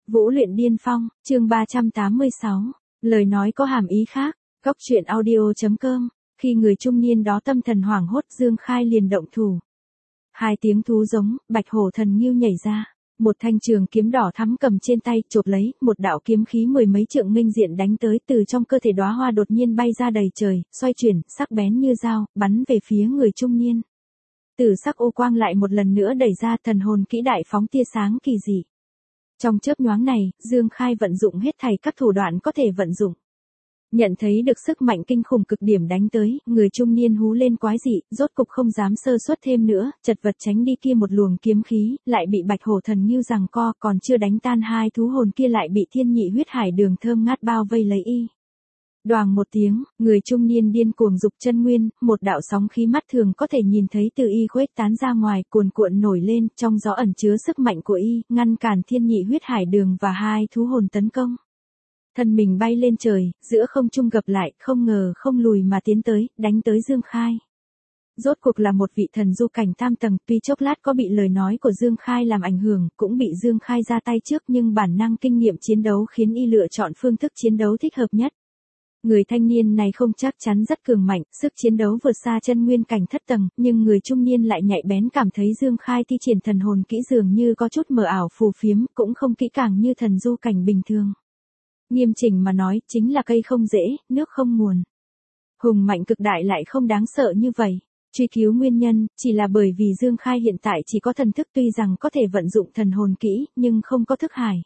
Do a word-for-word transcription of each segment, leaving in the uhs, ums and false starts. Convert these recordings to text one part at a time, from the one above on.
Vũ luyện điên phong, chương ba trăm tám mươi sáu. Lời nói có hàm ý khác. Góc truyện audio chấm com. Khi người trung niên đó tâm thần hoảng hốt, Dương Khai liền động thủ. Hai tiếng thú giống, bạch hổ thần ngưu nhảy ra. Một thanh trường kiếm đỏ thắm cầm trên tay, chộp lấy, một đạo kiếm khí mười mấy trượng nghênh diện đánh tới, từ trong cơ thể đóa hoa đột nhiên bay ra đầy trời, xoay chuyển, sắc bén như dao, bắn về phía người trung niên. Tử sắc ô quang lại một lần nữa đẩy ra, thần hồn kỹ đại phóng tia sáng kỳ dị. Trong chớp nhoáng này, Dương Khai vận dụng hết thảy các thủ đoạn có thể vận dụng. Nhận thấy được sức mạnh kinh khủng cực điểm đánh tới, người trung niên hú lên quái dị, rốt cục không dám sơ suất thêm nữa, chật vật tránh đi kia một luồng kiếm khí, lại bị bạch hổ thần ngưu giằng co, còn chưa đánh tan hai thú hồn kia lại bị thiên nhị huyết hải đường thơm ngát bao vây lấy y. Đoàng một tiếng, người trung niên điên cuồng dục chân nguyên, một đạo sóng khí mắt thường có thể nhìn thấy từ y khuếch tán ra ngoài, cuồn cuộn nổi lên, trong gió ẩn chứa sức mạnh của y, ngăn cản thiên nhị huyết hải đường và hai thú hồn tấn công. Thân mình bay lên trời, giữa không trung gập lại, không ngờ không lùi mà tiến tới, đánh tới Dương Khai. Rốt cuộc là một vị thần du cảnh tam tầng, tuy chốc lát có bị lời nói của Dương Khai làm ảnh hưởng, cũng bị Dương Khai ra tay trước, nhưng bản năng kinh nghiệm chiến đấu khiến y lựa chọn phương thức chiến đấu thích hợp nhất. Người thanh niên này không chắc chắn rất cường mạnh, sức chiến đấu vượt xa chân nguyên cảnh thất tầng, nhưng người trung niên lại nhạy bén cảm thấy Dương Khai thi triển thần hồn kỹ dường như có chút mờ ảo phù phiếm, cũng không kỹ càng như thần du cảnh bình thường. Nghiêm chỉnh mà nói, chính là cây không rễ, nước không nguồn. Hùng mạnh cực đại lại không đáng sợ như vậy. Truy cứu nguyên nhân, chỉ là bởi vì Dương Khai hiện tại chỉ có thần thức, tuy rằng có thể vận dụng thần hồn kỹ, nhưng không có thức hải.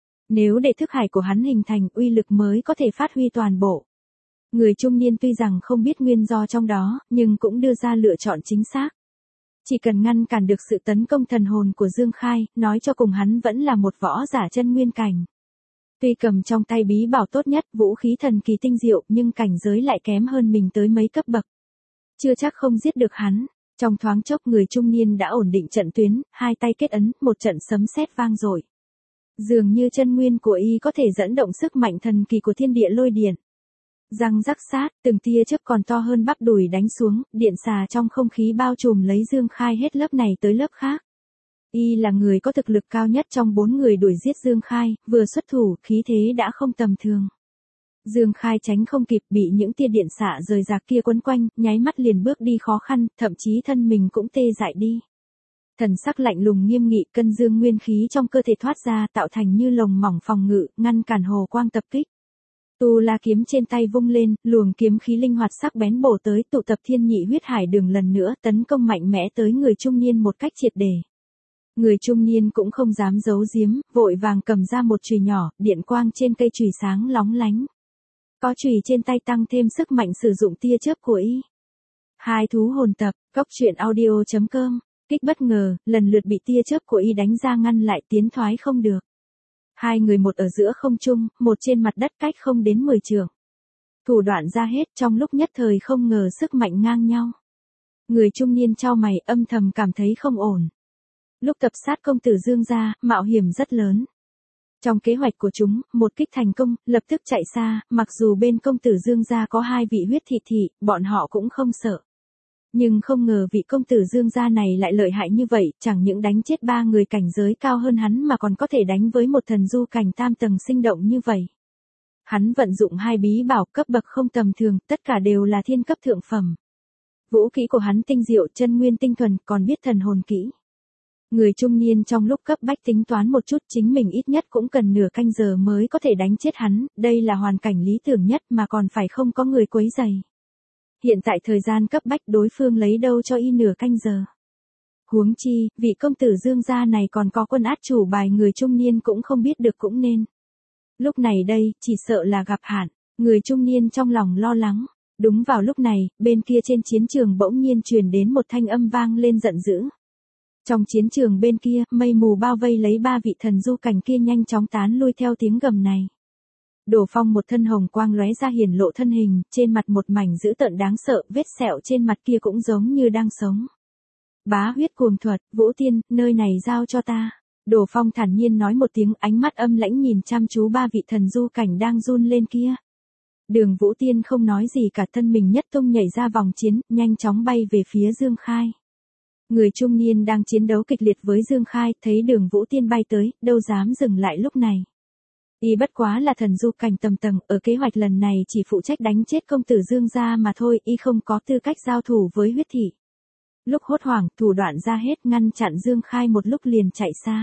Nếu để thức hải của hắn hình thành, uy lực mới có thể phát huy toàn bộ. Người trung niên tuy rằng không biết nguyên do trong đó, nhưng cũng đưa ra lựa chọn chính xác. Chỉ cần ngăn cản được sự tấn công thần hồn của Dương Khai, nói cho cùng hắn vẫn là một võ giả chân nguyên cảnh. Tuy cầm trong tay bí bảo tốt nhất, vũ khí thần kỳ tinh diệu, nhưng cảnh giới lại kém hơn mình tới mấy cấp bậc. Chưa chắc không giết được hắn. Trong thoáng chốc người trung niên đã ổn định trận tuyến, hai tay kết ấn, một trận sấm sét vang dội. Dường như chân nguyên của y có thể dẫn động sức mạnh thần kỳ của thiên địa lôi điện. Răng rắc sát, từng tia chớp còn to hơn bắp đùi đánh xuống, điện xà trong không khí bao trùm lấy Dương Khai hết lớp này tới lớp khác. Y là người có thực lực cao nhất trong bốn người đuổi giết Dương Khai, vừa xuất thủ, khí thế đã không tầm thường. Dương Khai tránh không kịp, bị những tia điện xạ rời rạc kia quấn quanh, nháy mắt liền bước đi khó khăn, thậm chí thân mình cũng tê dại đi. Thần sắc lạnh lùng nghiêm nghị, cân dương nguyên khí trong cơ thể thoát ra, tạo thành như lồng mỏng phòng ngự, ngăn cản hồ quang tập kích. Tu La kiếm trên tay vung lên, luồng kiếm khí linh hoạt sắc bén bổ tới, tụ tập thiên nhị huyết hải đường lần nữa, tấn công mạnh mẽ tới người trung niên một cách triệt để. Người trung niên cũng không dám giấu giếm, vội vàng cầm ra một chùy nhỏ, điện quang trên cây chùy sáng lóng lánh. Có chùy trên tay tăng thêm sức mạnh sử dụng tia chớp của y. Hai thú hồn tập, góc truyện audio chấm com. Kích bất ngờ, lần lượt bị tia chớp của y đánh ra ngăn lại, tiến thoái không được. Hai người một ở giữa không trung, một trên mặt đất cách không đến mười trượng. Thủ đoạn ra hết, trong lúc nhất thời không ngờ sức mạnh ngang nhau. Người trung niên chau mày, âm thầm cảm thấy không ổn. Lúc tập sát công tử Dương gia, mạo hiểm rất lớn. Trong kế hoạch của chúng, một kích thành công, lập tức chạy xa, mặc dù bên công tử Dương gia có hai vị huyết thị thị, bọn họ cũng không sợ. Nhưng không ngờ vị công tử Dương gia này lại lợi hại như vậy, chẳng những đánh chết ba người cảnh giới cao hơn hắn mà còn có thể đánh với một thần du cảnh tam tầng sinh động như vậy. Hắn vận dụng hai bí bảo cấp bậc không tầm thường, tất cả đều là thiên cấp thượng phẩm. Vũ kỹ của hắn tinh diệu, chân nguyên tinh thuần, còn biết thần hồn kỹ. Người trung niên trong lúc cấp bách tính toán một chút, chính mình ít nhất cũng cần nửa canh giờ mới có thể đánh chết hắn, đây là hoàn cảnh lý tưởng nhất mà còn phải không có người quấy rầy. Hiện tại thời gian cấp bách, đối phương lấy đâu cho y nửa canh giờ. Huống chi, vị công tử Dương gia này còn có quân át chủ bài, người trung niên cũng không biết được cũng nên. Lúc này đây, chỉ sợ là gặp hạn, người trung niên trong lòng lo lắng. Đúng vào lúc này, bên kia trên chiến trường bỗng nhiên truyền đến một thanh âm vang lên giận dữ. Trong chiến trường bên kia, mây mù bao vây lấy ba vị thần du cảnh kia nhanh chóng tán lui theo tiếng gầm này. Đổ Phong một thân hồng quang lóe ra hiển lộ thân hình, trên mặt một mảnh dữ tợn đáng sợ, vết sẹo trên mặt kia cũng giống như đang sống. Bá huyết cuồng thuật, Vũ Tiên, nơi này giao cho ta. Đổ Phong thản nhiên nói một tiếng, ánh mắt âm lãnh nhìn chăm chú ba vị thần du cảnh đang run lên kia. Đường Vũ Tiên không nói gì cả, thân mình nhất tung nhảy ra vòng chiến, nhanh chóng bay về phía Dương Khai. Người trung niên đang chiến đấu kịch liệt với Dương Khai, thấy Đường Vũ Tiên bay tới, đâu dám dừng lại lúc này. Y bất quá là thần du cảnh tầm tầng, ở kế hoạch lần này chỉ phụ trách đánh chết công tử Dương gia mà thôi, y không có tư cách giao thủ với huyết thị. Lúc hốt hoảng, thủ đoạn ra hết, ngăn chặn Dương Khai một lúc liền chạy xa.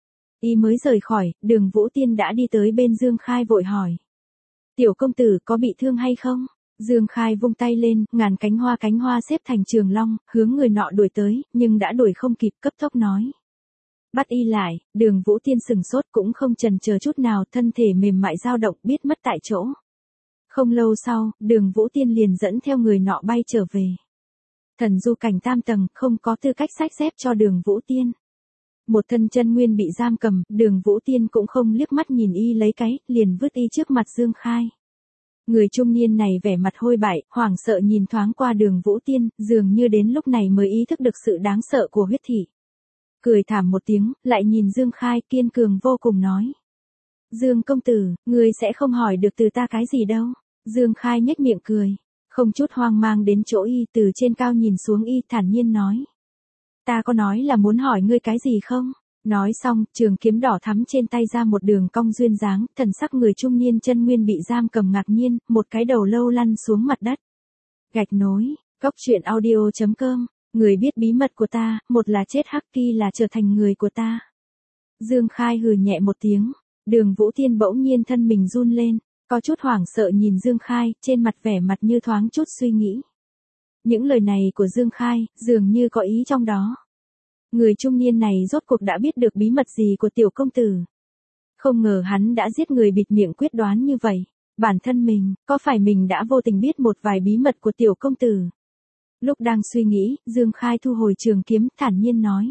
Y mới rời khỏi, Đường Vũ Tiên đã đi tới bên Dương Khai vội hỏi. Tiểu công tử có bị thương hay không? Dương Khai vung tay lên, ngàn cánh hoa cánh hoa xếp thành trường long, hướng người nọ đuổi tới, nhưng đã đuổi không kịp, cấp tốc nói. Bắt y lại, Đường Vũ Tiên sừng sốt cũng không chần chờ chút nào, thân thể mềm mại dao động, biết mất tại chỗ. Không lâu sau, Đường Vũ Tiên liền dẫn theo người nọ bay trở về. Thần du cảnh tam tầng, không có tư cách xách xếp cho Đường Vũ Tiên. Một thân chân nguyên bị giam cầm, Đường Vũ Tiên cũng không liếc mắt nhìn y lấy cái, liền vứt y trước mặt Dương Khai. Người trung niên này vẻ mặt hôi bại, hoảng sợ nhìn thoáng qua Đường Vũ Tiên, dường như đến lúc này mới ý thức được sự đáng sợ của huyết thị. Cười thảm một tiếng, lại nhìn Dương Khai, kiên cường vô cùng nói. Dương công tử, ngươi sẽ không hỏi được từ ta cái gì đâu. Dương Khai nhếch miệng cười, không chút hoang mang đến chỗ y, từ trên cao nhìn xuống y, thản nhiên nói. Ta có nói là muốn hỏi ngươi cái gì không? Nói xong, trường kiếm đỏ thắm trên tay ra một đường cong duyên dáng, thần sắc người trung niên chân nguyên bị giam cầm ngạc nhiên, một cái đầu lâu lăn xuống mặt đất. Gạch nối, cốc truyện audio chấm com, người biết bí mật của ta, một là chết hắc kỳ là trở thành người của ta. Dương Khai hừ nhẹ một tiếng, Đường Vũ Tiên bỗng nhiên thân mình run lên, có chút hoảng sợ nhìn Dương Khai, trên mặt vẻ mặt như thoáng chút suy nghĩ. Những lời này của Dương Khai, dường như có ý trong đó. Người trung niên này rốt cuộc đã biết được bí mật gì của tiểu công tử. Không ngờ hắn đã giết người bịt miệng quyết đoán như vậy. Bản thân mình, có phải mình đã vô tình biết một vài bí mật của tiểu công tử? Lúc đang suy nghĩ, Dương Khai thu hồi trường kiếm, thản nhiên nói.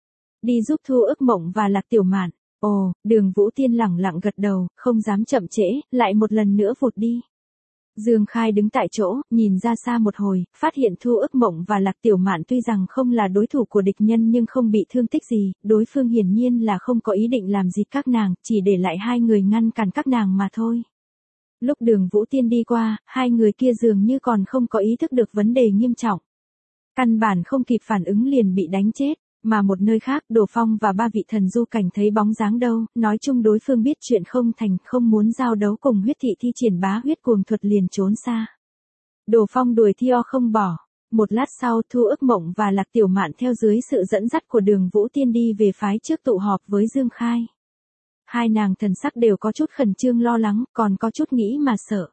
Đi giúp Thu Ước Mộng và Lạc Tiểu Mạn. Ồ, Đường Vũ Tiên lẳng lặng gật đầu, không dám chậm trễ, lại một lần nữa vụt đi. Dương Khai đứng tại chỗ, nhìn ra xa một hồi, phát hiện Thu Ước Mộng và Lạc Tiểu Mạn tuy rằng không là đối thủ của địch nhân nhưng không bị thương tích gì, đối phương hiển nhiên là không có ý định làm gì các nàng, chỉ để lại hai người ngăn cản các nàng mà thôi. Lúc Đường Vũ Tiên đi qua, hai người kia dường như còn không có ý thức được vấn đề nghiêm trọng. Căn bản không kịp phản ứng liền bị đánh chết. Mà một nơi khác, Đồ Phong và ba vị thần du cảnh thấy bóng dáng đâu, nói chung đối phương biết chuyện không thành, không muốn giao đấu cùng huyết thị thi triển bá huyết cuồng thuật liền trốn xa. Đồ Phong đuổi theo không bỏ. Một lát sau, Thu Ước Mộng và Lạc Tiểu Mạn theo dưới sự dẫn dắt của Đường Vũ Tiên đi về phái trước tụ họp với Dương Khai. Hai nàng thần sắc đều có chút khẩn trương lo lắng, còn có chút nghĩ mà sợ.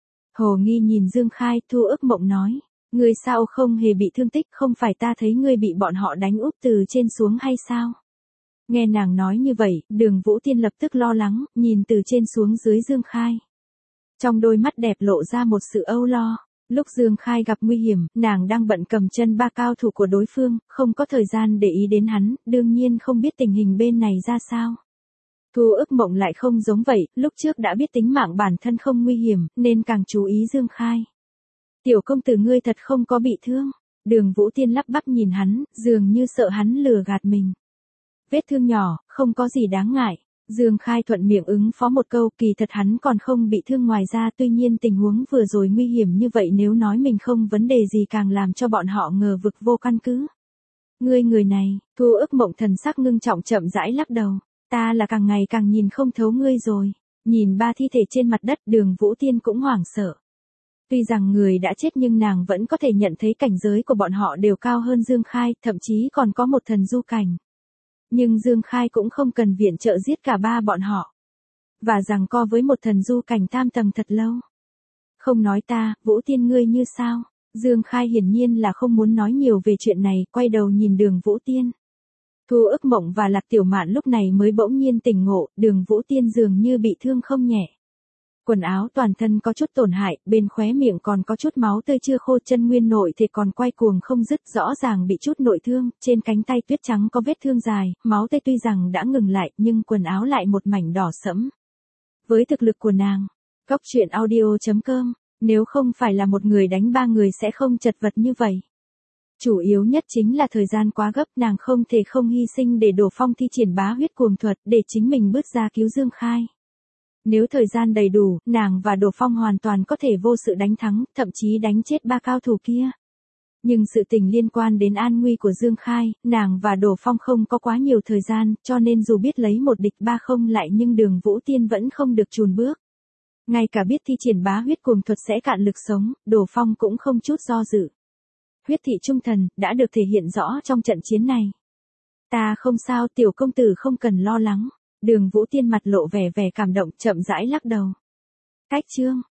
Hồ nghi nhìn Dương Khai, Thu Ước Mộng nói. Ngươi sao không hề bị thương tích, không phải ta thấy ngươi bị bọn họ đánh úp từ trên xuống hay sao? Nghe nàng nói như vậy, Đường Vũ Tiên lập tức lo lắng, nhìn từ trên xuống dưới Dương Khai. Trong đôi mắt đẹp lộ ra một sự âu lo. Lúc Dương Khai gặp nguy hiểm, nàng đang bận cầm chân ba cao thủ của đối phương, không có thời gian để ý đến hắn, đương nhiên không biết tình hình bên này ra sao. Thu Ước Mộng lại không giống vậy, lúc trước đã biết tính mạng bản thân không nguy hiểm, nên càng chú ý Dương Khai. Tiểu công tử ngươi thật không có bị thương. Đường Vũ Tiên lắp bắp nhìn hắn, dường như sợ hắn lừa gạt mình. Vết thương nhỏ, không có gì đáng ngại. Dương Khai thuận miệng ứng phó một câu, kỳ thật hắn còn không bị thương ngoài ra, tuy nhiên tình huống vừa rồi nguy hiểm như vậy nếu nói mình không vấn đề gì càng làm cho bọn họ ngờ vực vô căn cứ. Ngươi người này, Thu Ước Mộng thần sắc ngưng trọng chậm rãi lắc đầu. Ta là càng ngày càng nhìn không thấu ngươi rồi. Nhìn ba thi thể trên mặt đất, Đường Vũ Tiên cũng hoảng sợ. Tuy rằng người đã chết nhưng nàng vẫn có thể nhận thấy cảnh giới của bọn họ đều cao hơn Dương Khai, thậm chí còn có một thần du cảnh. Nhưng Dương Khai cũng không cần viện trợ giết cả ba bọn họ. Và giằng co với một thần du cảnh tam tầng thật lâu. Không nói ta, Vũ Tiên ngươi như sao? Dương Khai hiển nhiên là không muốn nói nhiều về chuyện này, quay đầu nhìn Đường Vũ Tiên. Thu Ước Mộng và Lạc Tiểu Mạn lúc này mới bỗng nhiên tỉnh ngộ, Đường Vũ Tiên dường như bị thương không nhẹ. Quần áo toàn thân có chút tổn hại, bên khóe miệng còn có chút máu tươi chưa khô, chân nguyên nội thì còn quay cuồng không dứt, rõ ràng bị chút nội thương, trên cánh tay tuyết trắng có vết thương dài, máu tươi tuy rằng đã ngừng lại nhưng quần áo lại một mảnh đỏ sẫm. Với thực lực của nàng, cốc truyện audio chấm com, nếu không phải là một người đánh ba người sẽ không chật vật như vậy. Chủ yếu nhất chính là thời gian quá gấp, nàng không thể không hy sinh để Đồ Phong thi triển bá huyết cuồng thuật để chính mình bước ra cứu Dương Khai. Nếu thời gian đầy đủ, nàng và Đồ Phong hoàn toàn có thể vô sự đánh thắng, thậm chí đánh chết ba cao thủ kia. Nhưng sự tình liên quan đến an nguy của Dương Khai, nàng và Đồ Phong không có quá nhiều thời gian, cho nên dù biết lấy một địch ba không lại nhưng Đường Vũ Tiên vẫn không được chùn bước. Ngay cả biết thi triển bá huyết cuồng thuật sẽ cạn lực sống, Đồ Phong cũng không chút do dự. Huyết thị trung thần, đã được thể hiện rõ trong trận chiến này. Ta không sao, tiểu công tử không cần lo lắng. Đường Vũ Tiên mặt lộ vẻ vẻ cảm động, chậm rãi lắc đầu. Cách chương.